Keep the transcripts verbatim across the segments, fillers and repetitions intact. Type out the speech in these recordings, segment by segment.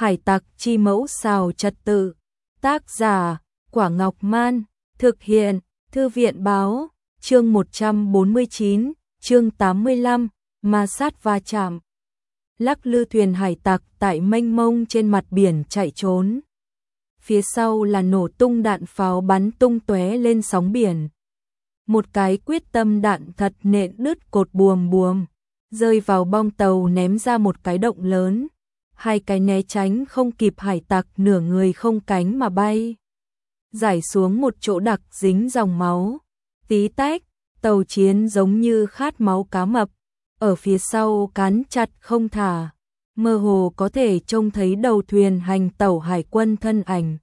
Hải tặc chi mẫu xào trật tự. Tác giả, Quả Ngọc Man. Thực hiện, Thư viện báo. Chương một trăm bốn mươi chín, chương tám mươi lăm, ma sát va chạm. Lắc lư thuyền hải tặc tại mênh mông trên mặt biển chạy trốn. Phía sau là nổ tung đạn pháo bắn tung tóe lên sóng biển. Một cái quyết tâm đạn thật nện đứt cột buồm buồm, rơi vào bong tàu ném ra một cái động lớn. Hai cái né tránh không kịp hải tặc nửa người không cánh mà bay. Rải xuống một chỗ đặc dính dòng máu. Tí tách, tàu chiến giống như khát máu cá mập. Ở phía sau cán chặt không thả. Mơ hồ có thể trông thấy đầu thuyền hành tàu hải quân thân ảnh.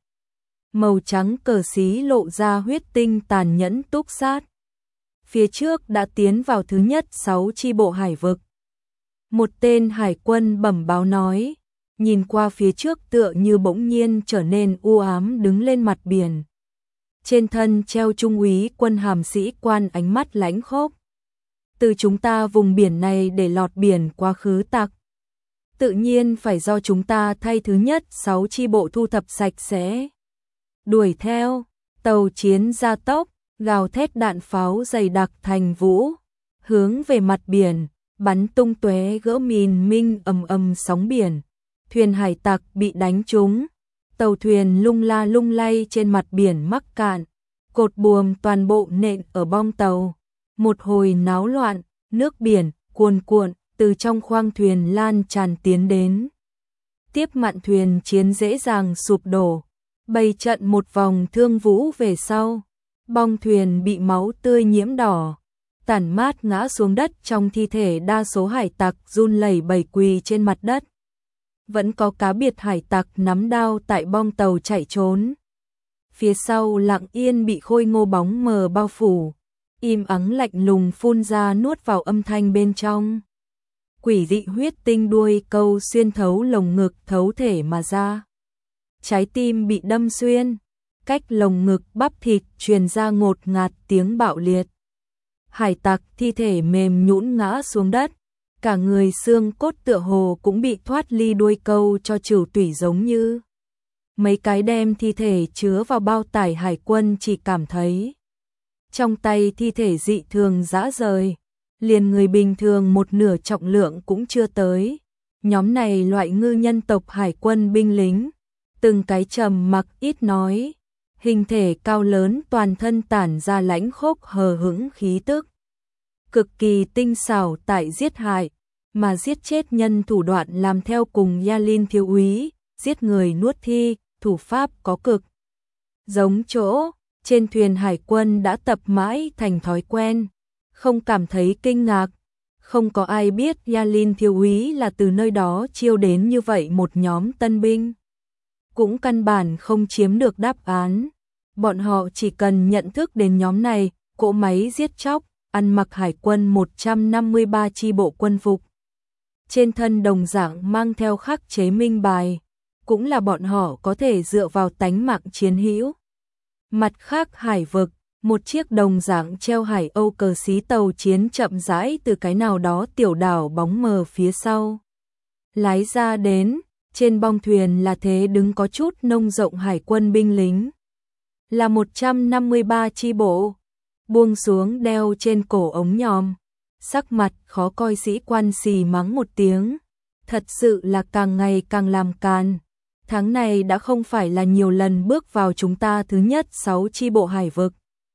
Màu trắng cờ xí lộ ra huyết tinh tàn nhẫn túc sát. Phía trước đã tiến vào thứ nhất sáu chi bộ hải vực. Một tên hải quân bẩm báo nói, nhìn qua phía trước tựa như bỗng nhiên trở nên u ám đứng lên mặt biển. Trên thân treo trung úy quân hàm sĩ quan ánh mắt lãnh khốc. Từ chúng ta vùng biển này để lọt biển quá khứ tặc. Tự nhiên phải do chúng ta thay thứ nhất sáu chi bộ thu thập sạch sẽ. Đuổi theo, tàu chiến gia tốc, gào thét đạn pháo dày đặc thành vũ, hướng về mặt biển, bắn tung tóe gỡ mìn minh ầm ầm sóng biển. Thuyền hải tặc bị đánh trúng, tàu thuyền lung la lung lay trên mặt biển mắc cạn, cột buồm toàn bộ nện ở bong tàu. Một hồi náo loạn, nước biển cuồn cuộn từ trong khoang thuyền lan tràn tiến đến. Tiếp mạn thuyền chiến dễ dàng sụp đổ, bày trận một vòng thương vũ về sau. Bong thuyền bị máu tươi nhiễm đỏ, tản mát ngã xuống đất trong thi thể đa số hải tặc run lẩy bẩy quỳ trên mặt đất. Vẫn có cá biệt hải tặc nắm đao tại bong tàu chạy trốn. Phía sau lặng yên bị khôi ngô bóng mờ bao phủ, im ắng lạnh lùng phun ra nuốt vào âm thanh bên trong. Quỷ dị huyết tinh đuôi câu xuyên thấu lồng ngực thấu thể mà ra. Trái tim bị đâm xuyên, cách lồng ngực bắp thịt truyền ra ngột ngạt tiếng bạo liệt. Hải tặc thi thể mềm nhũn ngã xuống đất, cả người xương cốt tựa hồ cũng bị thoát ly đuôi câu cho trừu tủy giống như. Mấy cái đem thi thể chứa vào bao tải hải quân chỉ cảm thấy trong tay thi thể dị thường rã rời, liền người bình thường một nửa trọng lượng cũng chưa tới. Nhóm này loại ngư nhân tộc hải quân binh lính, từng cái trầm mặc ít nói, hình thể cao lớn toàn thân tản ra lãnh khốc hờ hững khí tức. Cực kỳ tinh xảo tại giết hại, mà giết chết nhân thủ đoạn làm theo cùng Yalin thiếu úy, giết người nuốt thi, thủ pháp có cực giống chỗ. Trên thuyền hải quân đã tập mãi thành thói quen, không cảm thấy kinh ngạc. Không có ai biết Yalin thiếu úy là từ nơi đó chiêu đến như vậy một nhóm tân binh. Cũng căn bản không chiếm được đáp án. Bọn họ chỉ cần nhận thức đến nhóm này, cỗ máy giết chóc, ăn mặc hải quân một trăm năm mươi ba chi bộ quân phục. Trên thân đồng dạng mang theo khắc chế minh bài, cũng là bọn họ có thể dựa vào tánh mạng chiến hữu. Mặt khác hải vực, một chiếc đồng dạng treo hải âu cờ xí tàu chiến chậm rãi từ cái nào đó tiểu đảo bóng mờ phía sau lái ra đến. Trên bong thuyền là thế đứng có chút nông rộng hải quân binh lính, là một trăm năm mươi ba chi bộ, buông xuống đeo trên cổ ống nhòm, sắc mặt khó coi sĩ quan xì mắng một tiếng, thật sự là càng ngày càng làm càn. Tháng này đã không phải là nhiều lần bước vào chúng ta thứ nhất sáu chi bộ hải vực.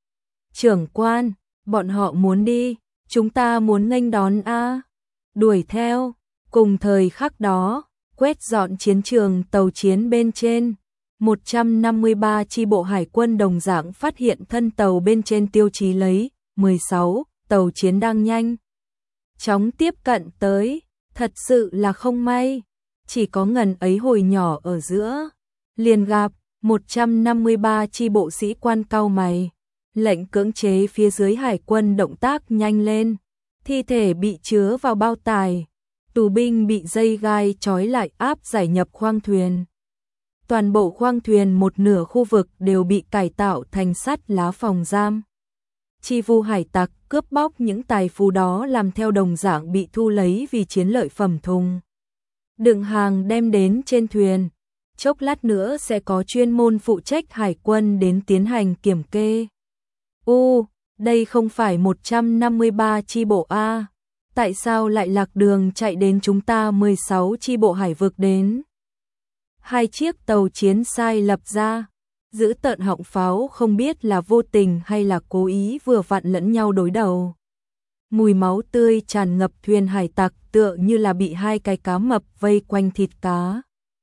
Trưởng quan, bọn họ muốn đi, chúng ta muốn nghênh đón a. Đuổi theo. Cùng thời khắc đó, quét dọn chiến trường tàu chiến bên trên, một trăm năm mươi ba chi bộ hải quân đồng dạng phát hiện thân tàu bên trên tiêu chí lấy mười sáu, tàu chiến đang nhanh chóng tiếp cận tới. Thật sự là không may, chỉ có ngần ấy hồi nhỏ ở giữa, liền gặp một trăm năm mươi ba chi bộ sĩ quan cau mày, lệnh cưỡng chế phía dưới hải quân động tác nhanh lên. Thi thể bị chứa vào bao tải, tù binh bị dây gai trói lại áp giải nhập khoang thuyền. Toàn bộ khoang thuyền một nửa khu vực đều bị cải tạo thành sắt lá phòng giam. Chi vu hải tặc cướp bóc những tài phú đó làm theo đồng dạng bị thu lấy vì chiến lợi phẩm thùng. đựng hàng đem đến trên thuyền. Chốc lát nữa sẽ có chuyên môn phụ trách hải quân đến tiến hành kiểm kê. U, đây không phải một trăm năm mươi ba chi bộ A. Tại sao lại lạc đường chạy đến chúng ta mười sáu chi bộ hải vực đến? Hai chiếc tàu chiến sai lập ra, giữ tợn họng pháo không biết là vô tình hay là cố ý vừa vặn lẫn nhau đối đầu. Mùi máu tươi tràn ngập thuyền hải tặc tựa như là bị hai cái cá mập vây quanh thịt cá.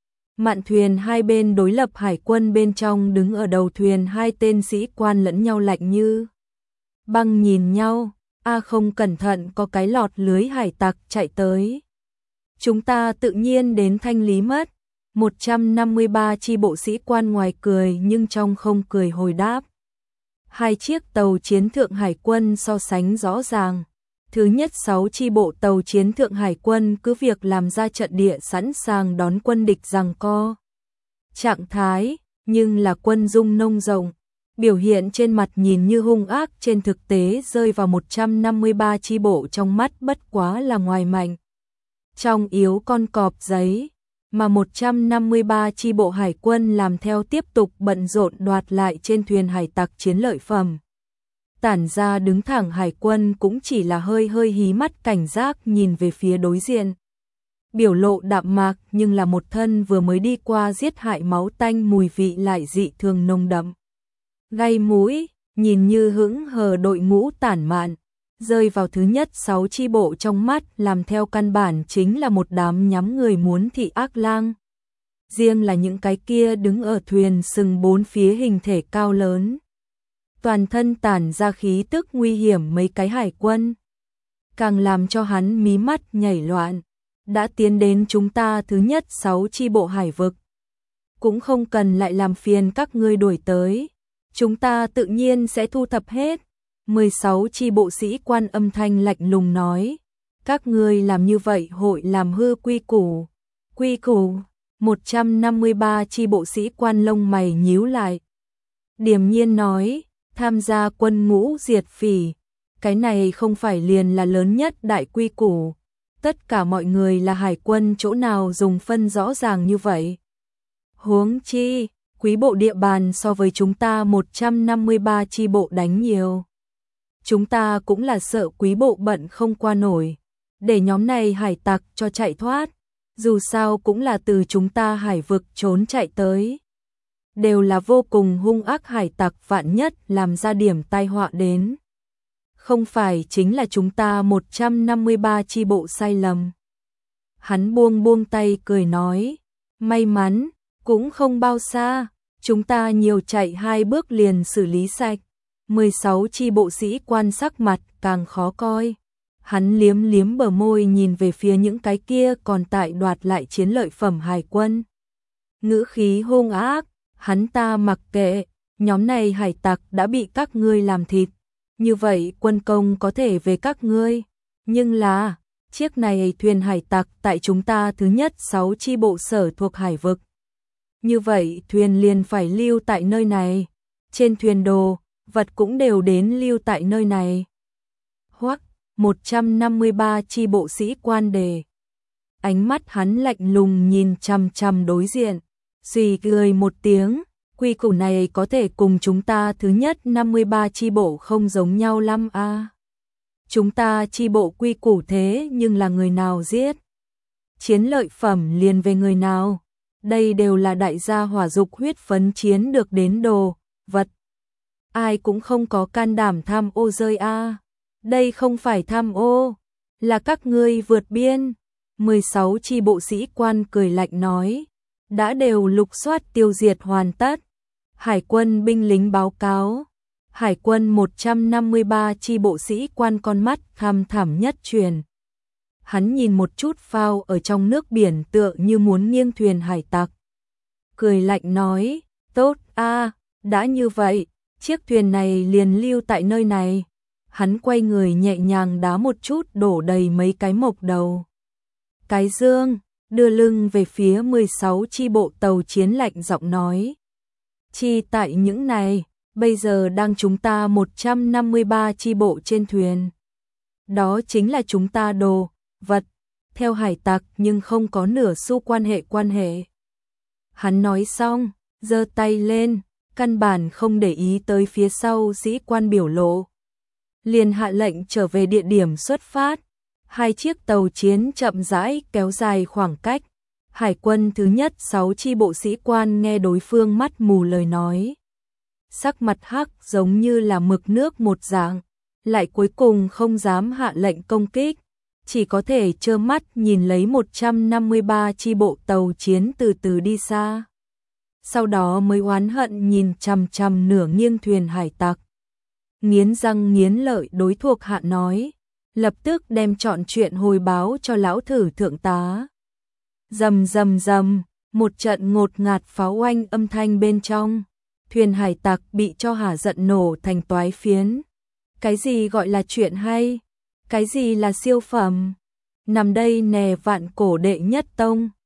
Mạn thuyền hai bên đối lập hải quân bên trong đứng ở đầu thuyền hai tên sĩ quan lẫn nhau lạnh như băng nhìn nhau. A không cẩn thận có cái lọt lưới hải tặc chạy tới. Chúng ta tự nhiên đến thanh lý mất. một trăm năm mươi ba chi bộ sĩ quan ngoài cười nhưng trong không cười hồi đáp. Hai chiếc tàu chiến thượng hải quân so sánh rõ ràng. Thứ nhất sáu chi bộ tàu chiến thượng hải quân cứ việc làm ra trận địa sẵn sàng đón quân địch giằng co. Trạng thái, nhưng là quân dung nông rộng. Biểu hiện trên mặt nhìn như hung ác trên thực tế rơi vào một trăm năm mươi ba chi bộ trong mắt bất quá là ngoài mạnh. Trong yếu con cọp giấy, mà một trăm năm mươi ba chi bộ hải quân làm theo tiếp tục bận rộn đoạt lại trên thuyền hải tặc chiến lợi phẩm. Tản ra đứng thẳng hải quân cũng chỉ là hơi hơi hí mắt cảnh giác nhìn về phía đối diện. Biểu lộ đạm mạc nhưng là một thân vừa mới đi qua giết hại máu tanh mùi vị lại dị thường nồng đậm. Gai mũi, nhìn như hững hờ đội ngũ tản mạn, rơi vào thứ nhất sáu chi bộ trong mắt làm theo căn bản chính là một đám nhắm người muốn thị ác lang. Riêng là những cái kia đứng ở thuyền sừng bốn phía hình thể cao lớn. Toàn thân tản ra khí tức nguy hiểm mấy cái hải quân. Càng làm cho hắn mí mắt nhảy loạn. Đã tiến đến chúng ta thứ nhất sáu chi bộ hải vực. Cũng không cần lại làm phiền các ngươi đuổi tới. Chúng ta tự nhiên sẽ thu thập hết. mười sáu chi bộ sĩ quan âm thanh lạnh lùng nói. Các ngươi làm như vậy hội làm hư quy củ. Quy củ, một trăm năm mươi ba chi bộ sĩ quan lông mày nhíu lại. Điềm nhiên nói, tham gia quân ngũ diệt phỉ. Cái này không phải liền là lớn nhất đại quy củ. Tất cả mọi người là hải quân chỗ nào dùng phân rõ ràng như vậy. Huống chi, quý bộ địa bàn so với chúng ta một trăm năm mươi ba chi bộ đánh nhiều. Chúng ta cũng là sợ quý bộ bận không qua nổi. Để nhóm này hải tặc cho chạy thoát. Dù sao cũng là từ chúng ta hải vực trốn chạy tới. Đều là vô cùng hung ác hải tặc vạn nhất làm ra điểm tai họa đến. Không phải chính là chúng ta một trăm năm mươi ba chi bộ sai lầm. Hắn buông buông tay cười nói. May mắn, cũng không bao xa. Chúng ta nhiều chạy hai bước liền xử lý sạch. mười sáu chi bộ sĩ quan sắc mặt càng khó coi. Hắn liếm liếm bờ môi nhìn về phía những cái kia còn tại đoạt lại chiến lợi phẩm hải quân. Ngữ khí hung ác, hắn ta mặc kệ, nhóm này hải tặc đã bị các ngươi làm thịt. Như vậy quân công có thể về các ngươi. Nhưng là, chiếc này thuyền hải tặc tại chúng ta thứ nhất sáu chi bộ sở thuộc hải vực. Như vậy thuyền liền phải lưu tại nơi này. Trên thuyền đồ, vật cũng đều đến lưu tại nơi này. Hoắc, một trăm năm mươi ba chi bộ sĩ quan đề. Ánh mắt hắn lạnh lùng nhìn chằm chằm đối diện. Suy cười một tiếng, quy củ này có thể cùng chúng ta thứ nhất năm mươi ba chi bộ không giống nhau lắm a. À. Chúng ta chi bộ quy củ thế nhưng là người nào giết? Chiến lợi phẩm liền về người nào? Đây đều là đại gia hỏa dục huyết phấn chiến được đến đồ, vật. Ai cũng không có can đảm tham ô rơi a. À. Đây không phải tham ô, là các ngươi vượt biên. mười sáu chi bộ sĩ quan cười lạnh nói. Đã đều lục soát tiêu diệt hoàn tất. Hải quân binh lính báo cáo. Hải quân một trăm năm mươi ba chi bộ sĩ quan con mắt thăm thẳm nhất truyền. Hắn nhìn một chút phao ở trong nước biển tựa như muốn nghiêng thuyền hải tặc. Cười lạnh nói, tốt a, đã như vậy, chiếc thuyền này liền lưu tại nơi này. Hắn quay người nhẹ nhàng đá một chút đổ đầy mấy cái mộc đầu. Cái dương, đưa lưng về phía mười sáu chi bộ tàu chiến lạnh giọng nói. Chi tại những này, bây giờ đang chúng ta một trăm năm mươi ba chi bộ trên thuyền. Đó chính là chúng ta đồ, vật. theo hải tặc nhưng không có nửa xu quan hệ quan hệ. Hắn nói xong, giơ tay lên, căn bản không để ý tới phía sau sĩ quan biểu lộ. Liền hạ lệnh trở về địa điểm xuất phát. Hai chiếc tàu chiến chậm rãi kéo dài khoảng cách. Hải quân thứ nhất sáu chi bộ sĩ quan nghe đối phương mắt mù lời nói. Sắc mặt hắc giống như là mực nước một dạng, lại cuối cùng không dám hạ lệnh công kích, chỉ có thể trơ mắt nhìn lấy một trăm năm mươi ba chi bộ tàu chiến từ từ đi xa. Sau đó mới oán hận nhìn chằm chằm nửa nghiêng thuyền hải tặc. Nghiến răng nghiến lợi đối thuộc hạ nói, lập tức đem trọn chuyện hồi báo cho lão thử thượng tá. Rầm rầm rầm, một trận ngột ngạt pháo oanh âm thanh bên trong, thuyền hải tặc bị cho hả giận nổ thành toái phiến. Cái gì gọi là chuyện hay? Cái gì là siêu phẩm? Nằm đây nè vạn cổ đệ nhất tông.